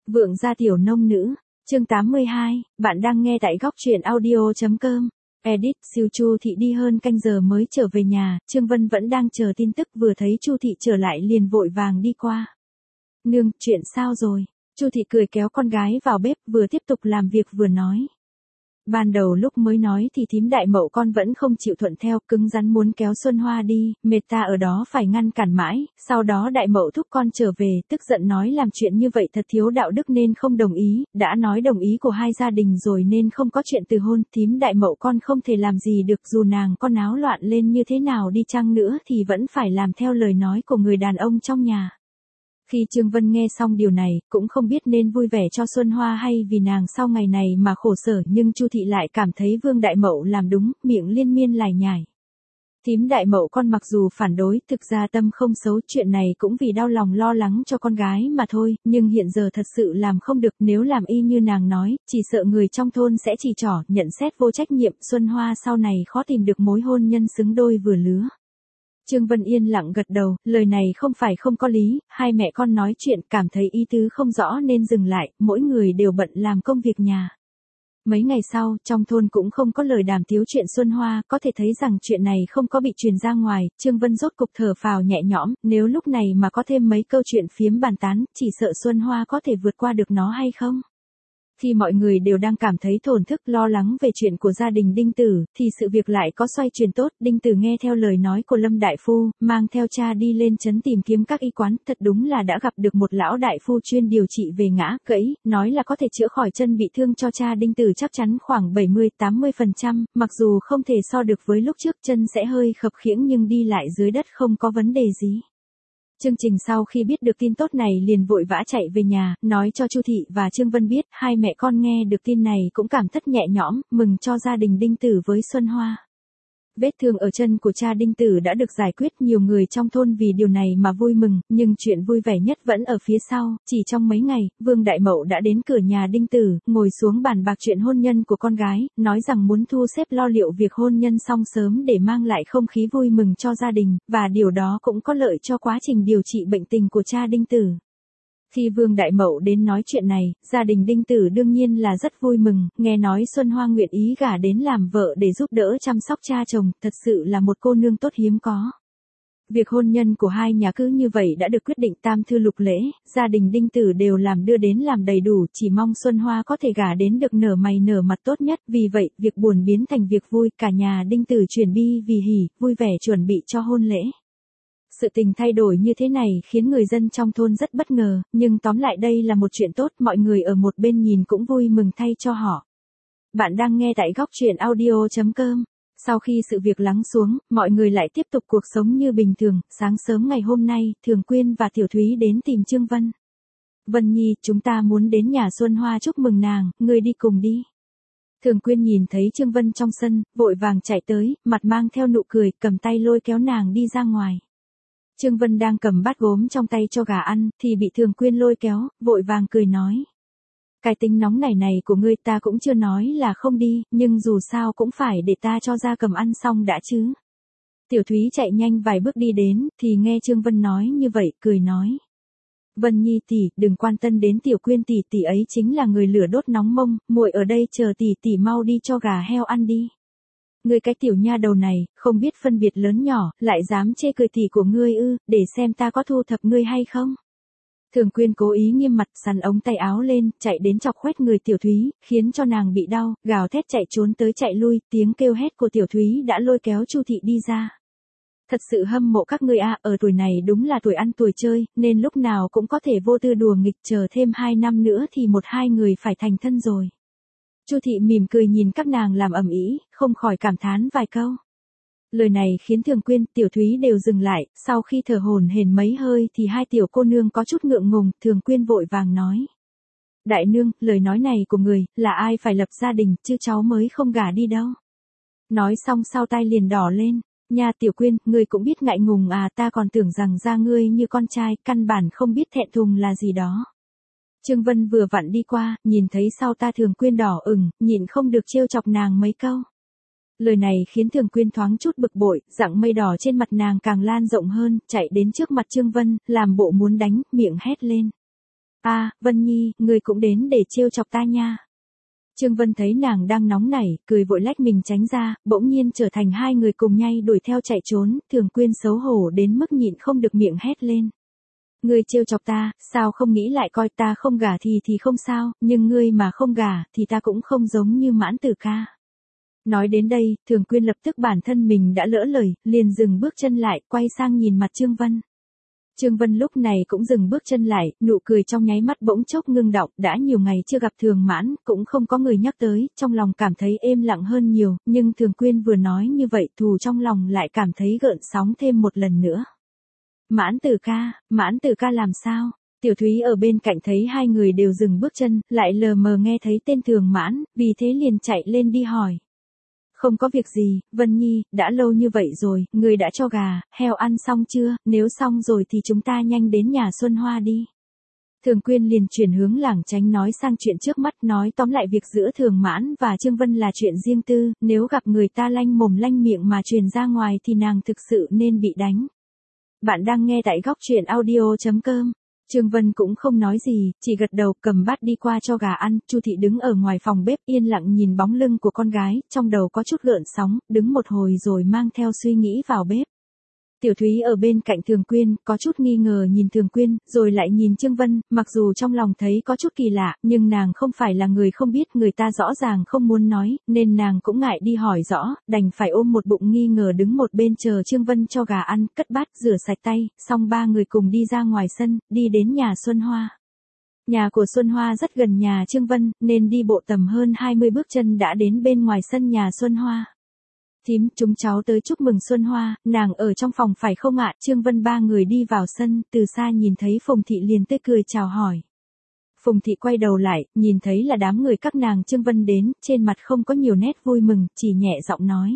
Vượng gia tiểu nông nữ, chương 82, bạn đang nghe tại góc truyện audio.com. Edit, siêu Chu Thị đi hơn canh giờ mới trở về nhà, Trương Vân vẫn đang chờ tin tức, vừa thấy Chu Thị trở lại liền vội vàng đi qua. Nương, chuyện sao rồi? Chu Thị cười kéo con gái vào bếp, vừa tiếp tục làm việc vừa nói. Ban đầu lúc mới nói thì thím Đại Mậu con vẫn không chịu thuận theo, cứng rắn muốn kéo Xuân Hoa đi, mệt ta ở đó phải ngăn cản mãi, sau đó Đại Mậu thúc con trở về, tức giận nói làm chuyện như vậy thật thiếu đạo đức nên không đồng ý, đã nói đồng ý của hai gia đình rồi nên không có chuyện từ hôn, thím Đại Mậu con không thể làm gì được, dù nàng con náo loạn lên như thế nào đi chăng nữa thì vẫn phải làm theo lời nói của người đàn ông trong nhà. Khi Trương Vân nghe xong điều này, cũng không biết nên vui vẻ cho Xuân Hoa hay vì nàng sau ngày này mà khổ sở, nhưng Chu Thị lại cảm thấy Vương Đại Mậu làm đúng, miệng liên miên lải nhải. Thím Đại Mậu con mặc dù phản đối, thực ra tâm không xấu, chuyện này cũng vì đau lòng lo lắng cho con gái mà thôi, nhưng hiện giờ thật sự làm không được, nếu làm y như nàng nói, chỉ sợ người trong thôn sẽ chỉ trỏ, nhận xét vô trách nhiệm, Xuân Hoa sau này khó tìm được mối hôn nhân xứng đôi vừa lứa. Trương Vân yên lặng gật đầu, lời này không phải không có lý, hai mẹ con nói chuyện cảm thấy ý tứ không rõ nên dừng lại, mỗi người đều bận làm công việc nhà. Mấy ngày sau, trong thôn cũng không có lời đàm tiếu chuyện Xuân Hoa, có thể thấy rằng chuyện này không có bị truyền ra ngoài, Trương Vân rốt cục thở phào nhẹ nhõm, nếu lúc này mà có thêm mấy câu chuyện phiếm bàn tán, chỉ sợ Xuân Hoa có thể vượt qua được nó hay không? Khi mọi người đều đang cảm thấy thổn thức lo lắng về chuyện của gia đình Đinh Tử, thì sự việc lại có xoay chuyển tốt, Đinh Tử nghe theo lời nói của Lâm Đại Phu, mang theo cha đi lên trấn tìm kiếm các y quán, thật đúng là đã gặp được một lão đại phu chuyên điều trị về ngã, gãy, nói là có thể chữa khỏi chân bị thương cho cha Đinh Tử chắc chắn khoảng 70-80%, mặc dù không thể so được với lúc trước chân sẽ hơi khập khiễng nhưng đi lại dưới đất không có vấn đề gì. Chương trình sau khi biết được tin tốt này liền vội vã chạy về nhà, nói cho Chu Thị và Trương Vân biết, hai mẹ con nghe được tin này cũng cảm thất nhẹ nhõm, mừng cho gia đình Đinh Tử với Xuân Hoa. Vết thương ở chân của cha Đinh Tử đã được giải quyết, nhiều người trong thôn vì điều này mà vui mừng, nhưng chuyện vui vẻ nhất vẫn ở phía sau, chỉ trong mấy ngày, Vương Đại Mậu đã đến cửa nhà Đinh Tử, ngồi xuống bàn bạc chuyện hôn nhân của con gái, nói rằng muốn thu xếp lo liệu việc hôn nhân xong sớm để mang lại không khí vui mừng cho gia đình, và điều đó cũng có lợi cho quá trình điều trị bệnh tình của cha Đinh Tử. Khi Vương Đại Mậu đến nói chuyện này, gia đình Đinh Tử đương nhiên là rất vui mừng, nghe nói Xuân Hoa nguyện ý gả đến làm vợ để giúp đỡ chăm sóc cha chồng, thật sự là một cô nương tốt hiếm có. Việc hôn nhân của hai nhà cứ như vậy đã được quyết định, tam thư lục lễ, gia đình Đinh Tử đều làm đưa đến làm đầy đủ, chỉ mong Xuân Hoa có thể gả đến được nở mày nở mặt tốt nhất, vì vậy, việc buồn biến thành việc vui, cả nhà Đinh Tử chuyển bi vì hỉ, vui vẻ chuẩn bị cho hôn lễ. Sự tình thay đổi như thế này khiến người dân trong thôn rất bất ngờ, nhưng tóm lại đây là một chuyện tốt, mọi người ở một bên nhìn cũng vui mừng thay cho họ. Bạn đang nghe tại góc truyện audio.com. Sau khi sự việc lắng xuống, mọi người lại tiếp tục cuộc sống như bình thường, sáng sớm ngày hôm nay, Thường Quyên và Tiểu Thúy đến tìm Trương Vân. Vân Nhi, chúng ta muốn đến nhà Xuân Hoa chúc mừng nàng, ngươi đi cùng đi. Thường Quyên nhìn thấy Trương Vân trong sân, vội vàng chạy tới, mặt mang theo nụ cười, cầm tay lôi kéo nàng đi ra ngoài. Trương Vân đang cầm bát gốm trong tay cho gà ăn, thì bị Thường Quyên lôi kéo, vội vàng cười nói. Cái tính nóng này của ngươi ta cũng chưa nói là không đi, nhưng dù sao cũng phải để ta cho ra cầm ăn xong đã chứ. Tiểu Thúy chạy nhanh vài bước đi đến, thì nghe Trương Vân nói như vậy, cười nói. Vân Nhi tỷ, đừng quan tâm đến Tiểu Quyên tỷ, tỷ ấy chính là người lửa đốt nóng mông, muội ở đây chờ tỷ, tỷ mau đi cho gà heo ăn đi. Ngươi cái tiểu nha đầu này, không biết phân biệt lớn nhỏ, lại dám chê cười tỷ của ngươi ư, để xem ta có thu thập ngươi hay không. Thường Quyên cố ý nghiêm mặt, sắn ống tay áo lên, chạy đến chọc khoét người Tiểu Thúy, khiến cho nàng bị đau, gào thét chạy trốn tới chạy lui, tiếng kêu hét của Tiểu Thúy đã lôi kéo Chu Thị đi ra. Thật sự hâm mộ các ngươi a, ở tuổi này đúng là tuổi ăn tuổi chơi, nên lúc nào cũng có thể vô tư đùa nghịch, chờ thêm 2 năm nữa thì 1-2 người phải thành thân rồi. Chu Thị mỉm cười nhìn các nàng làm ầm ĩ, không khỏi cảm thán vài câu. Lời này khiến Thường Quyên, Tiểu Thúy đều dừng lại, sau khi thở hổn hển mấy hơi thì hai tiểu cô nương có chút ngượng ngùng, Thường Quyên vội vàng nói. Đại nương, lời nói này của người, là ai phải lập gia đình, chứ cháu mới không gả đi đâu. Nói xong sau tai liền đỏ lên, nha Tiểu Quyên, ngươi cũng biết ngại ngùng à, ta còn tưởng rằng da ngươi như con trai, căn bản không biết thẹn thùng là gì đó. Trương Vân vừa vặn đi qua, nhìn thấy sau ta Thường Quyên đỏ ửng, nhịn không được trêu chọc nàng mấy câu. Lời này khiến Thường Quyên thoáng chút bực bội, dạng mây đỏ trên mặt nàng càng lan rộng hơn, chạy đến trước mặt Trương Vân, làm bộ muốn đánh, miệng hét lên. Vân Nhi, ngươi cũng đến để trêu chọc ta nha. Trương Vân thấy nàng đang nóng nảy, cười vội lách mình tránh ra, bỗng nhiên trở thành hai người cùng nhay đuổi theo chạy trốn, Thường Quyên xấu hổ đến mức nhịn không được miệng hét lên. Ngươi trêu chọc ta, sao không nghĩ lại coi ta không gả thì không sao, nhưng ngươi mà không gả thì ta cũng không giống như Mãn Tử ca. Nói đến đây, Thường Quyên lập tức bản thân mình đã lỡ lời, liền dừng bước chân lại, quay sang nhìn mặt Trương Vân. Trương Vân lúc này cũng dừng bước chân lại, nụ cười trong nháy mắt bỗng chốc ngưng đọng, đã nhiều ngày chưa gặp Thường Mãn, cũng không có người nhắc tới, trong lòng cảm thấy êm lặng hơn nhiều, nhưng Thường Quyên vừa nói như vậy thù trong lòng lại cảm thấy gợn sóng thêm một lần nữa. Mãn Tử ca làm sao? Tiểu Thúy ở bên cạnh thấy hai người đều dừng bước chân, lại lờ mờ nghe thấy tên Thường Mãn, vì thế liền chạy lên đi hỏi. Không có việc gì, Vân Nhi, đã lâu như vậy rồi, người đã cho gà, heo ăn xong chưa, nếu xong rồi thì chúng ta nhanh đến nhà Xuân Hoa đi. Thường Quyên liền chuyển hướng lảng tránh nói sang chuyện trước mắt, nói tóm lại việc giữa Thường Mãn và Trương Vân là chuyện riêng tư, nếu gặp người ta lanh mồm lanh miệng mà truyền ra ngoài thì nàng thực sự nên bị đánh. Bạn đang nghe tại góc truyện audio.com. Trương Vân cũng không nói gì, chỉ gật đầu cầm bát đi qua cho gà ăn, Chu Thị đứng ở ngoài phòng bếp yên lặng nhìn bóng lưng của con gái, trong đầu có chút gợn sóng, đứng một hồi rồi mang theo suy nghĩ vào bếp. Tiểu Thúy ở bên cạnh Thường Quyên, có chút nghi ngờ nhìn Thường Quyên, rồi lại nhìn Trương Vân, mặc dù trong lòng thấy có chút kỳ lạ, nhưng nàng không phải là người không biết, người ta rõ ràng không muốn nói, nên nàng cũng ngại đi hỏi rõ, đành phải ôm một bụng nghi ngờ đứng một bên chờ Trương Vân cho gà ăn, cất bát, rửa sạch tay, xong ba người cùng đi ra ngoài sân, đi đến nhà Xuân Hoa. Nhà của Xuân Hoa rất gần nhà Trương Vân, nên đi bộ tầm hơn 20 bước chân đã đến bên ngoài sân nhà Xuân Hoa. Thím, chúng cháu tới chúc mừng Xuân Hoa, nàng ở trong phòng phải không ạ? Trương Vân ba người đi vào sân, từ xa nhìn thấy Phùng Thị liền tươi cười chào hỏi. Phùng Thị quay đầu lại, nhìn thấy là đám người các nàng Trương Vân đến, trên mặt không có nhiều nét vui mừng, chỉ nhẹ giọng nói.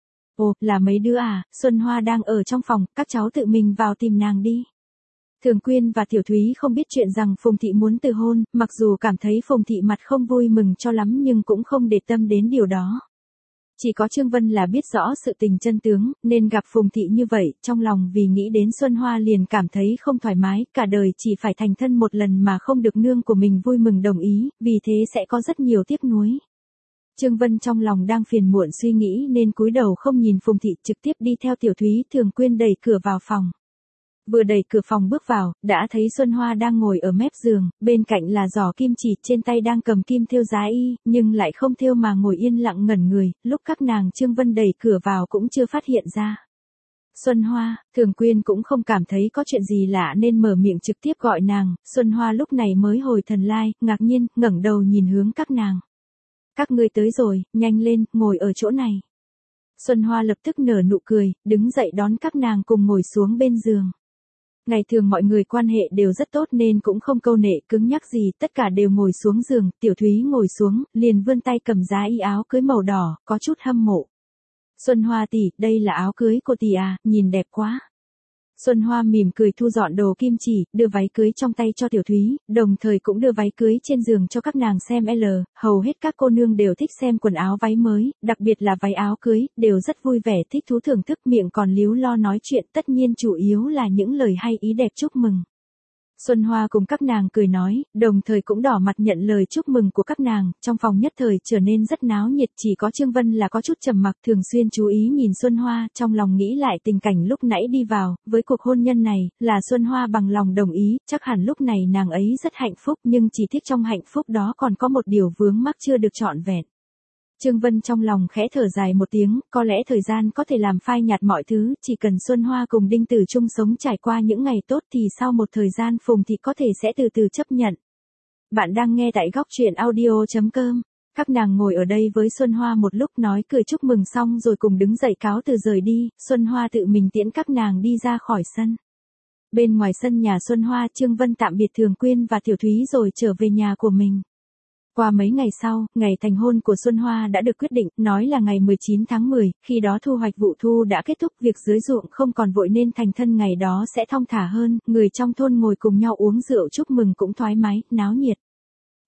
Ồ, là mấy đứa à, Xuân Hoa đang ở trong phòng, các cháu tự mình vào tìm nàng đi. Thường Quyên và Tiểu Thúy không biết chuyện rằng Phùng Thị muốn từ hôn, mặc dù cảm thấy Phùng Thị mặt không vui mừng cho lắm nhưng cũng không để tâm đến điều đó. Chỉ có Trương Vân là biết rõ sự tình chân tướng, nên gặp Phùng Thị như vậy, trong lòng vì nghĩ đến Xuân Hoa liền cảm thấy không thoải mái, cả đời chỉ phải thành thân một lần mà không được nương của mình vui mừng đồng ý, vì thế sẽ có rất nhiều tiếc nuối. Trương Vân trong lòng đang phiền muộn suy nghĩ nên cúi đầu không nhìn Phùng Thị, trực tiếp đi theo Tiểu Thúy Thường Quyên đẩy cửa vào phòng. Vừa đẩy cửa phòng bước vào, đã thấy Xuân Hoa đang ngồi ở mép giường, bên cạnh là giỏ kim chỉ, trên tay đang cầm kim thêu giá y, nhưng lại không thêu mà ngồi yên lặng ngẩn người, lúc các nàng Trương Vân đẩy cửa vào cũng chưa phát hiện ra. Xuân Hoa, Thường Quyên cũng không cảm thấy có chuyện gì lạ nên mở miệng trực tiếp gọi nàng, Xuân Hoa lúc này mới hồi thần lai, ngạc nhiên, ngẩng đầu nhìn hướng các nàng. Các ngươi tới rồi, nhanh lên, ngồi ở chỗ này. Xuân Hoa lập tức nở nụ cười, đứng dậy đón các nàng cùng ngồi xuống bên giường. Ngày thường mọi người quan hệ đều rất tốt nên cũng không câu nệ cứng nhắc gì, tất cả đều ngồi xuống giường, Tiểu Thúy ngồi xuống, liền vươn tay cầm giá y áo cưới màu đỏ, có chút hâm mộ. Xuân Hoa tỷ, đây là áo cưới của tỷ à, nhìn đẹp quá. Xuân Hoa mỉm cười thu dọn đồ kim chỉ, đưa váy cưới trong tay cho Tiểu Thúy, đồng thời cũng đưa váy cưới trên giường cho các nàng xem hầu hết các cô nương đều thích xem quần áo váy mới, đặc biệt là váy áo cưới, đều rất vui vẻ thích thú thưởng thức miệng còn líu lo nói chuyện, tất nhiên chủ yếu là những lời hay ý đẹp chúc mừng. Xuân Hoa cùng các nàng cười nói, đồng thời cũng đỏ mặt nhận lời chúc mừng của các nàng, trong phòng nhất thời trở nên rất náo nhiệt, chỉ có Trương Vân là có chút trầm mặc thường xuyên chú ý nhìn Xuân Hoa, trong lòng nghĩ lại tình cảnh lúc nãy đi vào, với cuộc hôn nhân này, là Xuân Hoa bằng lòng đồng ý, chắc hẳn lúc này nàng ấy rất hạnh phúc nhưng chỉ tiếc trong hạnh phúc đó còn có một điều vướng mắc chưa được trọn vẹn. Trương Vân trong lòng khẽ thở dài một tiếng, có lẽ thời gian có thể làm phai nhạt mọi thứ, chỉ cần Xuân Hoa cùng Đinh Tử chung sống trải qua những ngày tốt thì sau một thời gian Phùng Thị có thể sẽ từ từ chấp nhận. Bạn đang nghe tại góc truyện audio.com. Các nàng ngồi ở đây với Xuân Hoa một lúc nói cười chúc mừng xong rồi cùng đứng dậy cáo từ rời đi, Xuân Hoa tự mình tiễn các nàng đi ra khỏi sân. Bên ngoài sân nhà Xuân Hoa, Trương Vân tạm biệt Thường Quyên và Tiểu Thúy rồi trở về nhà của mình. Qua mấy ngày sau, ngày thành hôn của Xuân Hoa đã được quyết định, nói là ngày 19 tháng 10, khi đó thu hoạch vụ thu đã kết thúc, việc dưới ruộng không còn vội nên thành thân ngày đó sẽ thong thả hơn, người trong thôn ngồi cùng nhau uống rượu chúc mừng cũng thoải mái, náo nhiệt.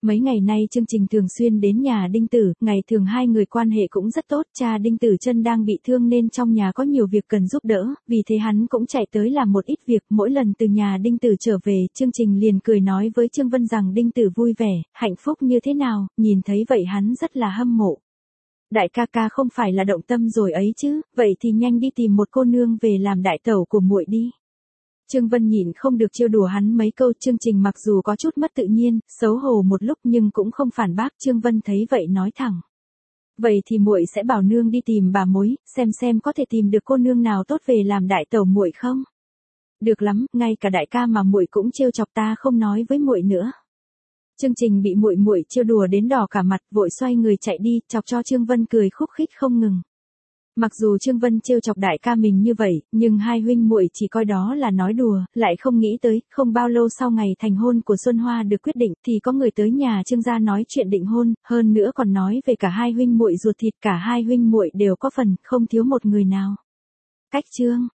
Mấy ngày nay chương trình thường xuyên đến nhà Đinh Tử, ngày thường hai người quan hệ cũng rất tốt, cha Đinh Tử chân đang bị thương nên trong nhà có nhiều việc cần giúp đỡ, vì thế hắn cũng chạy tới làm một ít việc, mỗi lần từ nhà Đinh Tử trở về, chương trình liền cười nói với Trương Vân rằng Đinh Tử vui vẻ, hạnh phúc như thế nào, nhìn thấy vậy hắn rất là hâm mộ. Đại ca ca không phải là động tâm rồi ấy chứ, vậy thì nhanh đi tìm một cô nương về làm đại tẩu của muội đi. Trương Vân nhịn không được trêu đùa hắn mấy câu, chương trình mặc dù có chút mất tự nhiên, xấu hổ một lúc nhưng cũng không phản bác, Trương Vân thấy vậy nói thẳng. Vậy thì muội sẽ bảo nương đi tìm bà mối, xem có thể tìm được cô nương nào tốt về làm đại tẩu muội không? Được lắm, ngay cả đại ca mà muội cũng trêu chọc ta không nói với muội nữa. Chương trình bị muội muội trêu đùa đến đỏ cả mặt, vội xoay người chạy đi, chọc cho Trương Vân cười khúc khích không ngừng. Mặc dù Trương Vân trêu chọc đại ca mình như vậy, nhưng hai huynh muội chỉ coi đó là nói đùa, lại không nghĩ tới, không bao lâu sau ngày thành hôn của Xuân Hoa được quyết định, thì có người tới nhà Trương gia nói chuyện định hôn, hơn nữa còn nói về cả hai huynh muội ruột thịt, cả hai huynh muội đều có phần, không thiếu một người nào. Cách chương